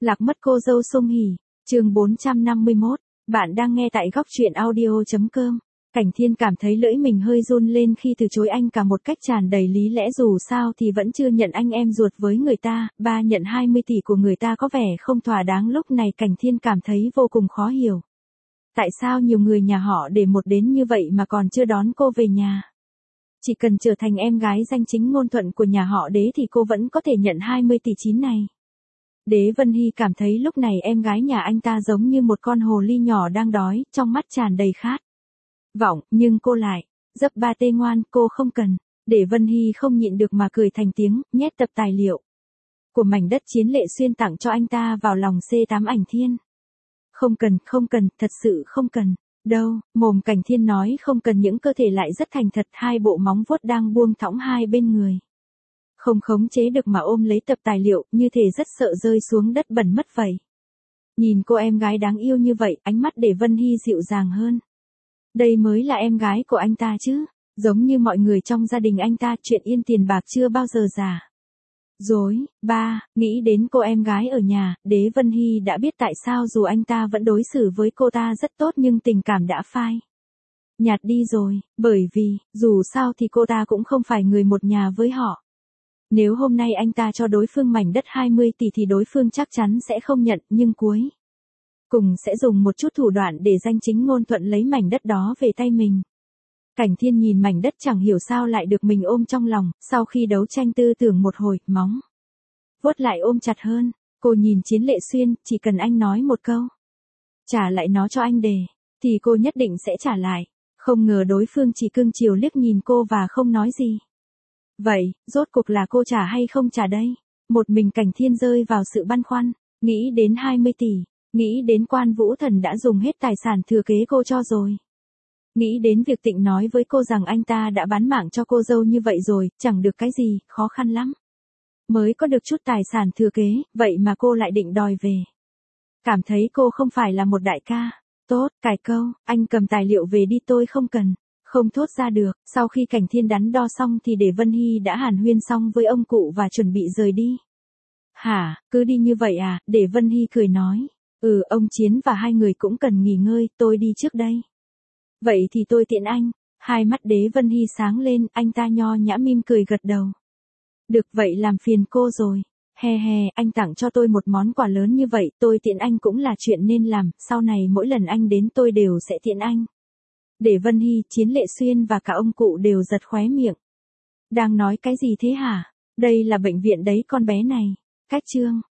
Lạc mất cô dâu Sung Hỉ, chương 451, bạn đang nghe tại góc truyện audio.com. Cảnh Thiên cảm thấy lưỡi mình hơi run lên khi từ chối anh cả một cách tràn đầy lý lẽ, dù sao thì vẫn chưa nhận anh em ruột với người ta, ba nhận 20 tỷ của người ta có vẻ không thỏa đáng. Lúc này Cảnh Thiên cảm thấy vô cùng khó hiểu. Tại sao nhiều người nhà họ để một đến như vậy mà còn chưa đón cô về nhà? Chỉ cần trở thành em gái danh chính ngôn thuận của nhà họ Đế thì cô vẫn có thể nhận 20 tỷ chín này. Đế Vân Hy cảm thấy lúc này em gái nhà anh ta giống như một con hồ ly nhỏ đang đói, trong mắt tràn đầy khát vọng, nhưng cô lại dấp ba tê ngoan, cô không cần. Để Vân Hy không nhịn được mà cười thành tiếng, nhét tập tài liệu của mảnh đất Chiến Lệ Xuyên tặng cho anh ta vào lòng C8 Ảnh Thiên. Không cần, thật sự không cần. Đâu, mồm Cảnh Thiên nói không cần những cơ thể lại rất thành thật, hai bộ móng vuốt đang buông thõng hai bên người. Không khống chế được mà ôm lấy tập tài liệu, như thể rất sợ rơi xuống đất bẩn mất vậy. Nhìn cô em gái đáng yêu như vậy, ánh mắt để Vân Hy dịu dàng hơn. Đây mới là em gái của anh ta chứ, giống như mọi người trong gia đình anh ta, chuyện yên tiền bạc chưa bao giờ giả dối. Nghĩ đến cô em gái ở nhà, Đế Vân Hy đã biết tại sao dù anh ta vẫn đối xử với cô ta rất tốt nhưng tình cảm đã phai nhạt đi rồi, bởi vì, dù sao thì cô ta cũng không phải người một nhà với họ. Nếu hôm nay anh ta cho đối phương mảnh đất 20 tỷ thì đối phương chắc chắn sẽ không nhận, nhưng cuối cùng sẽ dùng một chút thủ đoạn để danh chính ngôn thuận lấy mảnh đất đó về tay mình. Cảnh Thiên nhìn mảnh đất chẳng hiểu sao lại được mình ôm trong lòng, sau khi đấu tranh tư tưởng một hồi, móng vuốt lại ôm chặt hơn. Cô nhìn Chiến Lệ Xuyên, chỉ cần anh nói một câu, trả lại nó cho anh thì cô nhất định sẽ trả lại. Không ngờ đối phương chỉ cưng chiều liếc nhìn cô và không nói gì. Vậy, rốt cuộc là cô trả hay không trả đây? Một mình Cảnh Thiên rơi vào sự băn khoăn, nghĩ đến 20 tỷ, nghĩ đến Quan Vũ Thần đã dùng hết tài sản thừa kế cô cho rồi. Nghĩ đến việc Tịnh nói với cô rằng anh ta đã bán mạng cho cô dâu như vậy rồi, chẳng được cái gì, khó khăn lắm mới có được chút tài sản thừa kế, vậy mà cô lại định đòi về. Cảm thấy cô không phải là một đại ca. Tốt, cài câu, anh cầm tài liệu về đi, tôi không cần. Không thốt ra được, sau khi Cảnh Thiên đắn đo xong thì để Vân Hy đã hàn huyên xong với ông cụ và chuẩn bị rời đi. Hả, cứ đi như vậy à? Để Vân Hy cười nói. Ông Chiến và hai người cũng cần nghỉ ngơi, tôi đi trước đây. Vậy thì tôi tiện anh. Hai mắt Đế Vân Hy sáng lên, anh ta nho nhã mỉm cười gật đầu. Được, vậy làm phiền cô rồi. He, anh tặng cho tôi một món quà lớn như vậy, tôi tiện anh cũng là chuyện nên làm, sau này mỗi lần anh đến tôi đều sẽ tiện anh. Để Vân Hy, Chiến Lệ Xuyên và cả ông cụ đều giật khóe miệng. Đang nói cái gì thế hả? Đây là bệnh viện đấy con bé này. Cách chương